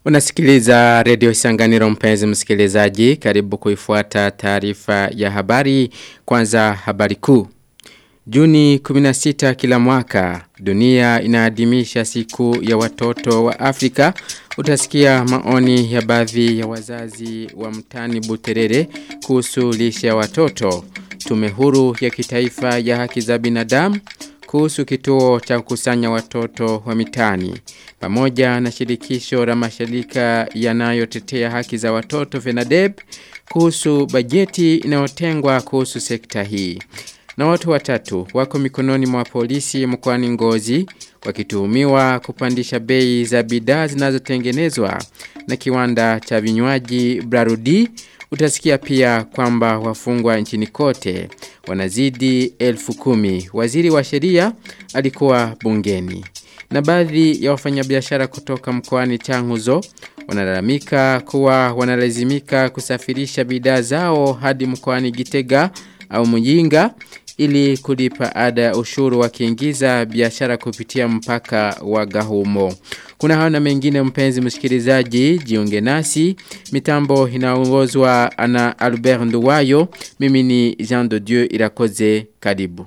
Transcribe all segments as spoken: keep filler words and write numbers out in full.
Unasikiliza Radio Isanganiro mpenzi msikilizaji, karibu kuifuata taarifa ya habari. Kwanza habari kuu. Juni kumi na sita kila mwaka, dunia inaadhimisha siku ya watoto wa Afrika. Utasikia maoni ya baadhi ya wazazi wa mtani Buterere kuhusu lishe ya watoto. Tume huru ya kitaifa ya haki za binadamu kuhusu kituo cha kukusanya watoto wa mitani, pamoja na shirikisho la mashirika yanayotetea haki za watoto FENADEB kuhusu bajeti inayotengwa kuhusu sekta hii. Na watu watatu wako mikononi mwa polisi mkoani Ngozi wakituhumiwa kupandisha bei za bidhaa zinazotengenezwa na kiwanda cha vinywaji Brarudi. Utasikia pia kwamba wafungwa nchini kote wanazidi elfu kumi. Waziri wa sheria alikuwa bungeni. Na baadhi ya wafanyabiashara kutoka mkoani Changuzo wanalalamika kuwa wanalazimika kusafirisha bidhaa zao hadi mkoani Gitega au Muyinga ili kulipa ada ya ushuru wakiingiza biashara kupitia mpaka wa Gahumo. Kuna hao na mengine mpenzi msikilizaji, jiunge nasi. Mitambo inaongozwa na Albert Nduwayo. Mimi ni Jean de Dieu Irakoze. Karibu.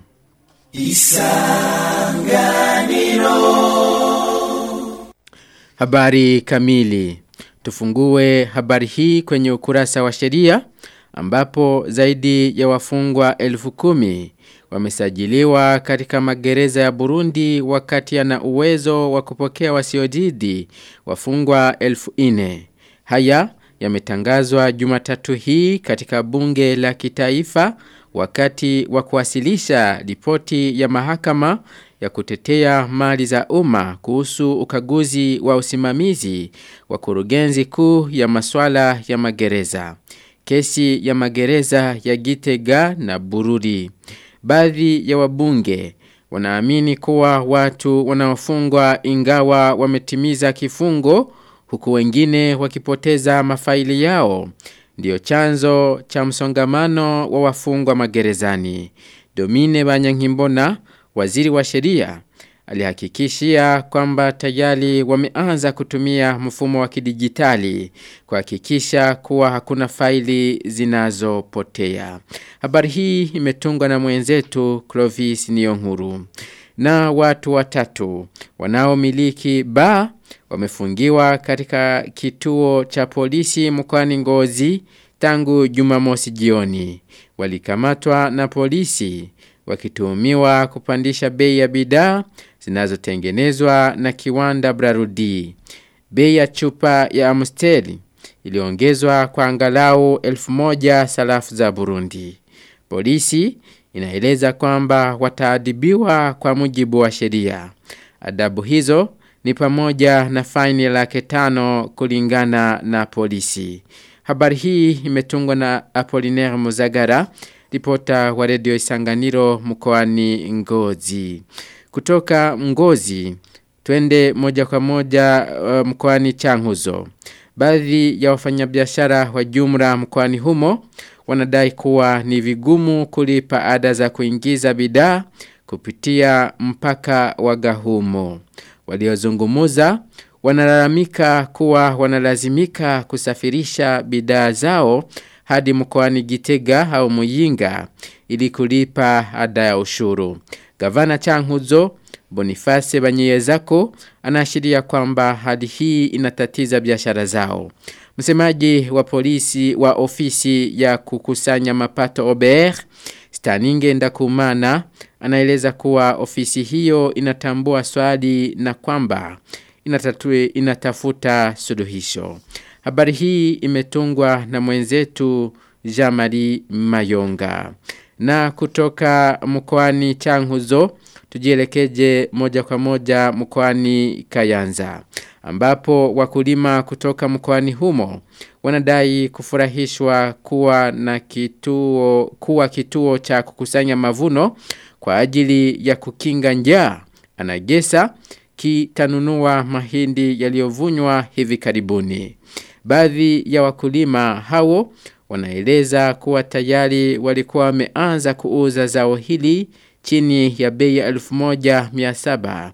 Isanganiro. Habari kamili. Tufungue habari hii kwenye ukurasa wa sheria, ambapo zaidi ya wafungwa elfu kumi wamesajiliwa katika magereza ya Burundi, wakati yana uwezo wa kupokea wasiozidi wafungwa elfu nne. Haya yametangazwa Jumatatu hii katika bunge la kitaifa wakati wa kuwasilisha ripoti ya mahakama ya kutetea mali za umma kuhusu ukaguzi wa usimamizi wa kurugenzi kuu ya masuala ya magereza. Kesi ya magereza ya Gitega na Bururi. Baadhi ya wabunge wanaamini kuwa watu wanaofungwa ingawa wametimiza kifungo, huku wengine wakipoteza mafaili yao, ndio chanzo cha msongamano wa wafungwa magerezani. Domine Banyankimbona, waziri wa sheria, alihakikishia kwamba tayari wameanza kutumia mfumo wa kidijitali kuhakikisha kuwa hakuna faili zinazopotea. Habari hii imetungwa na mwenzetu Clovis Niyonkuru. Na watu watatu wanaomiliki baa wamefungiwa katika kituo cha polisi mkoani Ngozi tangu Jumamosi jioni. Walikamatwa na polisi wakituhumiwa kupandisha bei ya bidhaa zinazotengenezwa na kiwanda Brarudi. Bei ya chupa ya Amstel iliongezwa kwa angalau elfu moja sarafu za Burundi. Polisi inaeleza kwamba wataadhibiwa kwa mujibu wa sheria. Adabu hizo ni pamoja na faini laki tano kulingana na polisi. Habari hii imetungwa na Apollinaire Muzagara, ripota wa Radio Isanganiro mkoani Ngozi. Kutoka Ngozi, twende moja kwa moja uh, mkoani Changuzo. Baadhi ya wafanyabiashara wa jumla mkoani humo wanadai kuwa ni vigumu kulipa ada za kuingiza bidhaa kupitia mpaka wa Gahumo. Waliozungumuza wanalalamika kuwa wanalazimika kusafirisha bidhaa zao hadi mkoani Gitega au Muyinga ili kulipa ada ya ushuru. Gavana Changuzo Boniface Banyezako anaashiria kwamba hadi hii inatatiza biashara zao. Msemaji wa polisi wa ofisi ya kukusanya mapato O B R, Staninge Ndakumana, anaeleza kuwa ofisi hiyo inatambua swali na kwamba inatatue inatafuta suluhisho. Habari hii imetungwa na mwenzetu Jamari Mayonga. Na kutoka mkoani Changuzo tujielekeje moja kwa moja mkoani Kayanza, ambapo wakulima kutoka mkoani humo wanadai kufurahishwa kuwa na kituo kuwa kituo cha kukusanya mavuno kwa ajili ya kukinga njaa. Anagesa kitanunua mahindi yaliyovunwa hivi karibuni. Baadhi ya wakulima hao wanaeleza kuwa tayari walikuwa wameanza kuuza zao hili chini ya bei ya elfu moja mia saba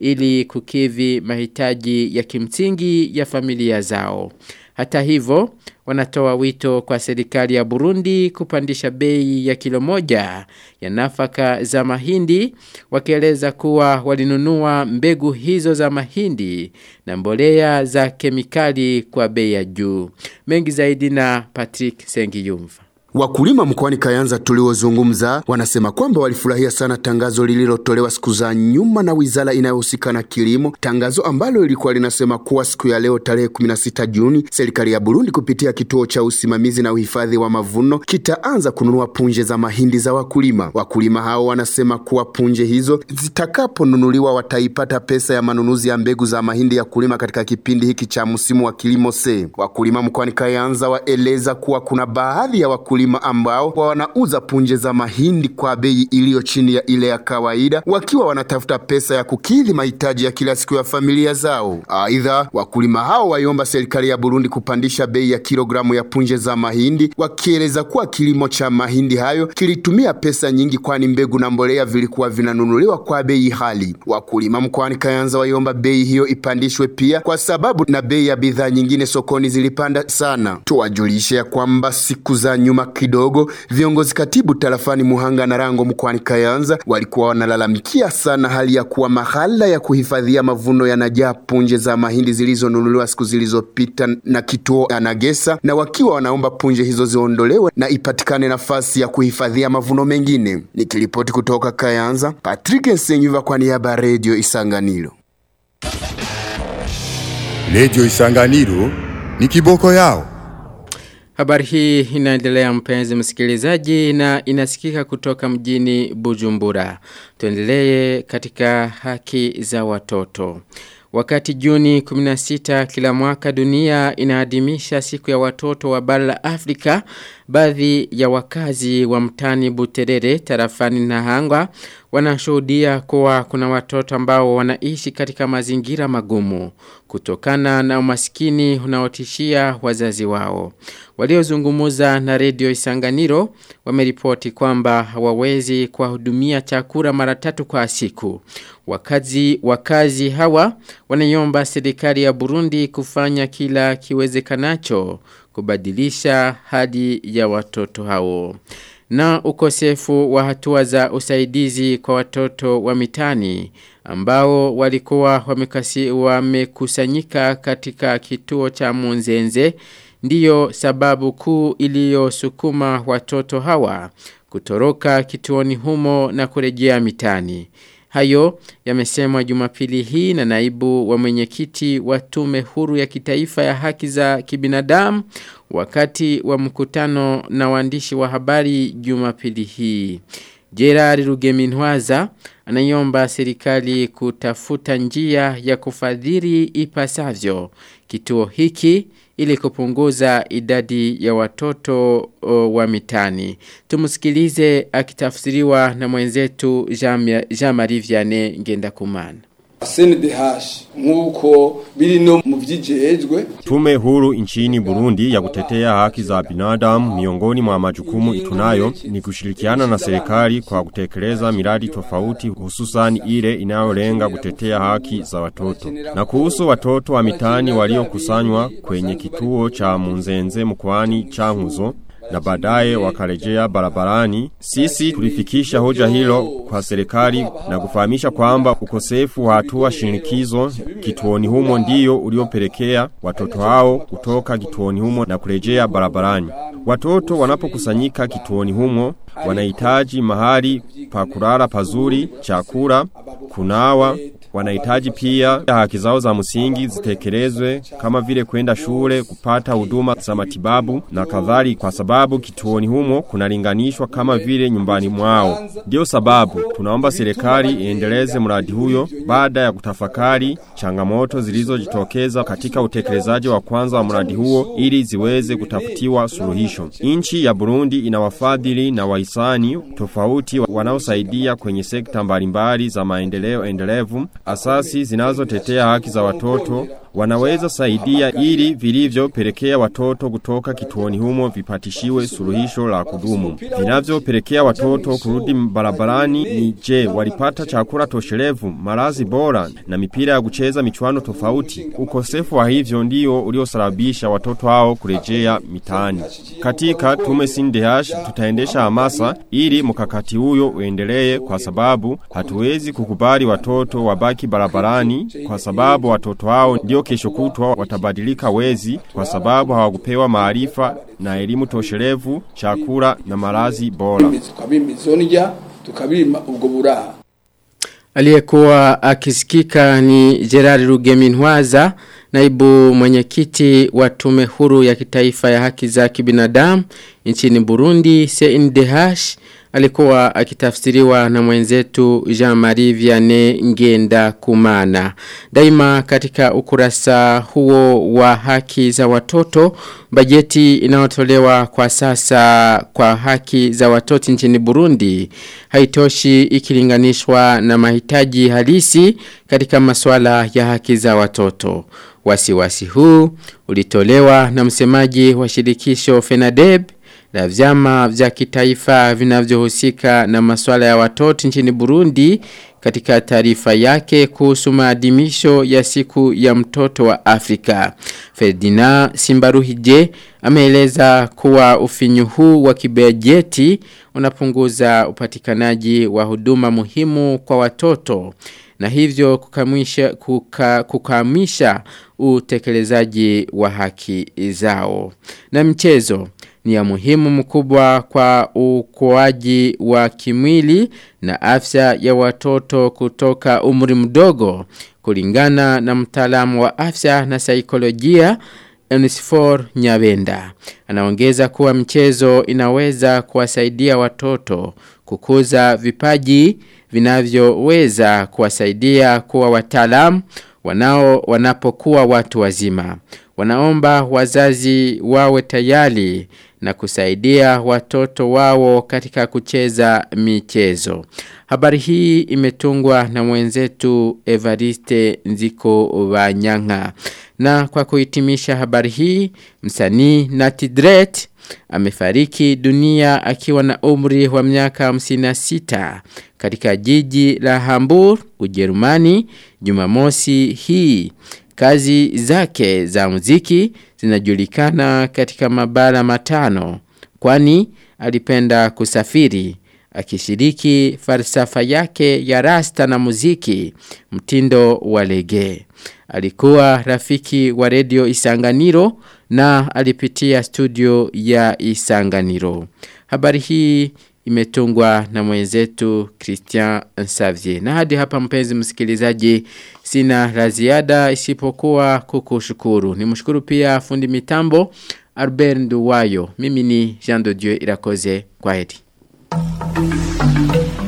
ili kukidhi mahitaji ya kimsingi ya familia zao. Hata hivyo, wanatoa wito kwa serikali ya Burundi kupandisha bei ya kilo moja ya nafaka za mahindi, wakieleza kuwa walinunua mbegu hizo za mahindi na mbolea za kemikali kwa bei ya juu. Mengi zaidi na Patrick Sengiyumva. Wakulima mkoani Kayanza tuliozungumza wanasema kwamba walifurahia sana tangazo lililotolewa siku za nyuma na wizara inayohusika na kilimo, tangazo ambalo lilikuwa linasema kuwa siku ya leo tarehe kumi na sita Juni serikali ya Burundi kupitia kituo cha usimamizi na uhifadhi wa mavuno kitaanza kununua punje za mahindi za wakulima. Wakulima hao wanasema kuwa punje hizo zitakaponunuliwa wataipata pesa ya manunuzi ya mbegu za mahindi ya kulima katika kipindi hiki cha msimu wa kilimo se. Wakulima mkoani Kayanza waeleza kuwa kuna baadhi ya wakulima ambao wanauza punje za mahindi kwa bei iliyo chini ya ile ya kawaida, wakiwa wanatafuta pesa ya kukidhi mahitaji ya kila siku ya familia zao. Aidha, wakulima hao waiomba serikali ya Burundi kupandisha bei ya kilogramu ya punje za mahindi, wakieleza kuwa kilimo cha mahindi hayo kilitumia pesa nyingi, kwani mbegu na mbolea vilikuwa vinanunuliwa kwa bei hali. Wakulima mkoani Kayanza waiomba bei hiyo ipandishwe pia, kwa sababu na bei ya bidhaa nyingine sokoni zilipanda sana. Tuwajulishe ya kwamba siku za nyuma kidogo viongozi katibu tarafani Muhanga na Rango mkoani Kayanza walikuwa wanalalamikia sana hali ya kuwa mahala ya kuhifadhia mavuno yanajaa punje za mahindi zilizonunuliwa siku zilizopita na kituo Anagesa, na wakiwa wanaomba punje hizo ziondolewe na ipatikane nafasi ya kuhifadhia mavuno mengine. Nikiripoti kutoka Kayanza, Patrick Nsenyuva kwa niaba ya Radio Isanganiro. Radio Isanganiro ni kiboko yao. Habari hii inaendelea mpenzi msikilizaji na inasikika kutoka mjini Bujumbura. Tuendelee katika haki za watoto. Wakati Juni kumi na sita kila mwaka dunia inaadhimisha siku ya watoto wa bara la Afrika, baadhi ya wakazi wa mtani Buterere tarafani Nahangwa wanashuhudia kuwa kuna watoto ambao wanaishi katika mazingira magumu kutokana na umaskini unaotishia wazazi wao. Waliozungumza na Radio Isanganiro wameripoti kwamba hawawezi kuwahudumia chakula mara tatu kwa siku. Wakazi wakazi hawa wanaiomba serikali ya Burundi kufanya kila kiwezekanacho kubadilisha hali ya watoto hao. Na ukosefu wa hatua za usaidizi kwa watoto wa mitani ambao walikuwa wamekasi wamekusanyika katika kituo cha Munzenze ndiyo sababu kuu iliyosukuma watoto hawa kutoroka kituoni humo na kurejea mitani. Hayo yamesemwa Jumapili hii na naibu wa mwenyekiti wa tume huru ya kitaifa ya haki za kibinadamu wakati wa mkutano na waandishi wa habari Jumapili hii. Gerard Rugeminwaza anaiomba serikali kutafuta njia ya kufadhili ipasavyo kituo hiki ili kupunguza idadi ya watoto o, wa mitani. Tumusikilize akitafsiriwa na mwenzetu Jean-Marie Vianney Ngendakumana. S N D H nkuko biri no mu vyijejwe. Tume huru nchini Burundi ya kutetea haki za binadamu, miongoni mwa majukumu itunayo ni kushirikiana na serikali kwa kutekeleza miradi tofauti, hususan ile inayolenga kutetea haki za watoto. Na kuhusu watoto wa mitani waliokusanywa kwenye kituo cha Munzenze mkoani Chankuzo na baadaye wakarejea barabarani, sisi tulifikisha hoja hilo kwa serikali na kufahamisha kwamba ukosefu wa hatua shinikizo kituoni humo ndiyo uliopelekea watoto hao kutoka kituoni humo na kurejea barabarani. Watoto wanapokusanyika kituoni humo wanahitaji mahali pa kulala pazuri, chakula, kunawa, wanahitaji pia haki zao za msingi zitekelezwe kama vile kwenda shule, kupata huduma za matibabu na kadhalika, kwa sababu kituoni humo kunalinganishwa kama vile nyumbani mwao. Ndio sababu tunaomba serikali iendeleze mradi huyo baada ya kutafakari changamoto zilizojitokeza katika utekelezaji wa kwanza wa mradi huo ili ziweze kutafutiwa suluhisho. Nchi ya Burundi ina wafadhili na wahisani tofauti wanaosaidia kwenye sekta mbalimbali za maendeleo endelevu, asasi zinazotetea haki za watoto, wanaweza saidia ili vilivyo pelekea watoto kutoka kituoni humo vipatishiwe suluhisho la kudumu. Vinavyo pelekea watoto kurudi barabarani ni je, walipata chakula toshelevu, malazi bora na mipira ya kucheza michuano tofauti. Ukosefu wa hivyo ndio uliosababisha watoto hao kurejea mitaani. Katika tume C N D H tutaendesha hamasa ili mkakati huyo uendelee, kwa sababu hatuwezi kukubali watoto wabaki barabarani, kwa sababu watoto hao ndio kesho kutwa watabadilika wezi, kwa sababu hawakupewa maarifa na elimu toshelevu, chakula na malazi bora. Aliyekuwa akisikika ni Gerard Rugeminwaza, naibu mwenyekiti wa tume huru ya kitaifa ya haki za kibinadamu nchini Burundi C N D H. Alikuwa akitafsiriwa na mwenzetu Jean-Marie Vianney Ngenda Kumana. Daima katika ukurasa huo wa haki za watoto, bajeti inayotolewa kwa sasa kwa haki za watoto nchini Burundi haitoshi ikilinganishwa na mahitaji halisi katika masuala ya haki za watoto. Wasiwasi huu ulitolewa na msemaji wa shirikisho FENADEB la vyama vya kitaifa vinavyohusika na masuala ya watoto nchini Burundi katika taarifa yake kuhusu maadhimisho ya siku ya mtoto wa Afrika. Ferdinand Simbaruhije ameeleza kuwa ufinyu huu wa kibajeti unapunguza upatikanaji wa huduma muhimu kwa watoto na hivyo kukamisha, kuka, kukamisha utekelezaji wa haki zao. Na mchezo ni ya muhimu mkubwa kwa ukuaji wa kimwili na afya ya watoto kutoka umri mdogo, kulingana na mtaalamu wa afya na saikolojia Eunice Nyabenda. Anaongeza kuwa mchezo inaweza kuwasaidia watoto kukuza vipaji vinavyoweza kuwasaidia kuwa wataalamu wanao wanapokuwa watu wazima. Wanaomba wazazi wawe tayari na kusaidia watoto wao katika kucheza michezo. Habari hii imetungwa na mwenzetu Evariste Nziko Banyanga. Na kwa kuhitimisha habari hii, msanii Nati Dread amefariki dunia akiwa na umri wa miaka hamsini na sita katika jiji la Hamburg, Ujerumani, Jumamosi hii. Kazi zake za muziki zinajulikana katika mabara matano, kwani alipenda kusafiri, akishiriki falsafa yake ya rasta na muziki mtindo wa reggae. Alikuwa rafiki wa Radio Isanganiro na alipitia studio ya Isanganiro. Habari hii imetungwa na mwenzetu Christian Xavier. Na hadi hapa mpenzi msikilizaji, sina la ziada isipokuwa kukushukuru. Nimshukuru pia fundi mitambo Albert Nduwayo. Mimi ni Jean de Dieu Irakoze. Kwaheri.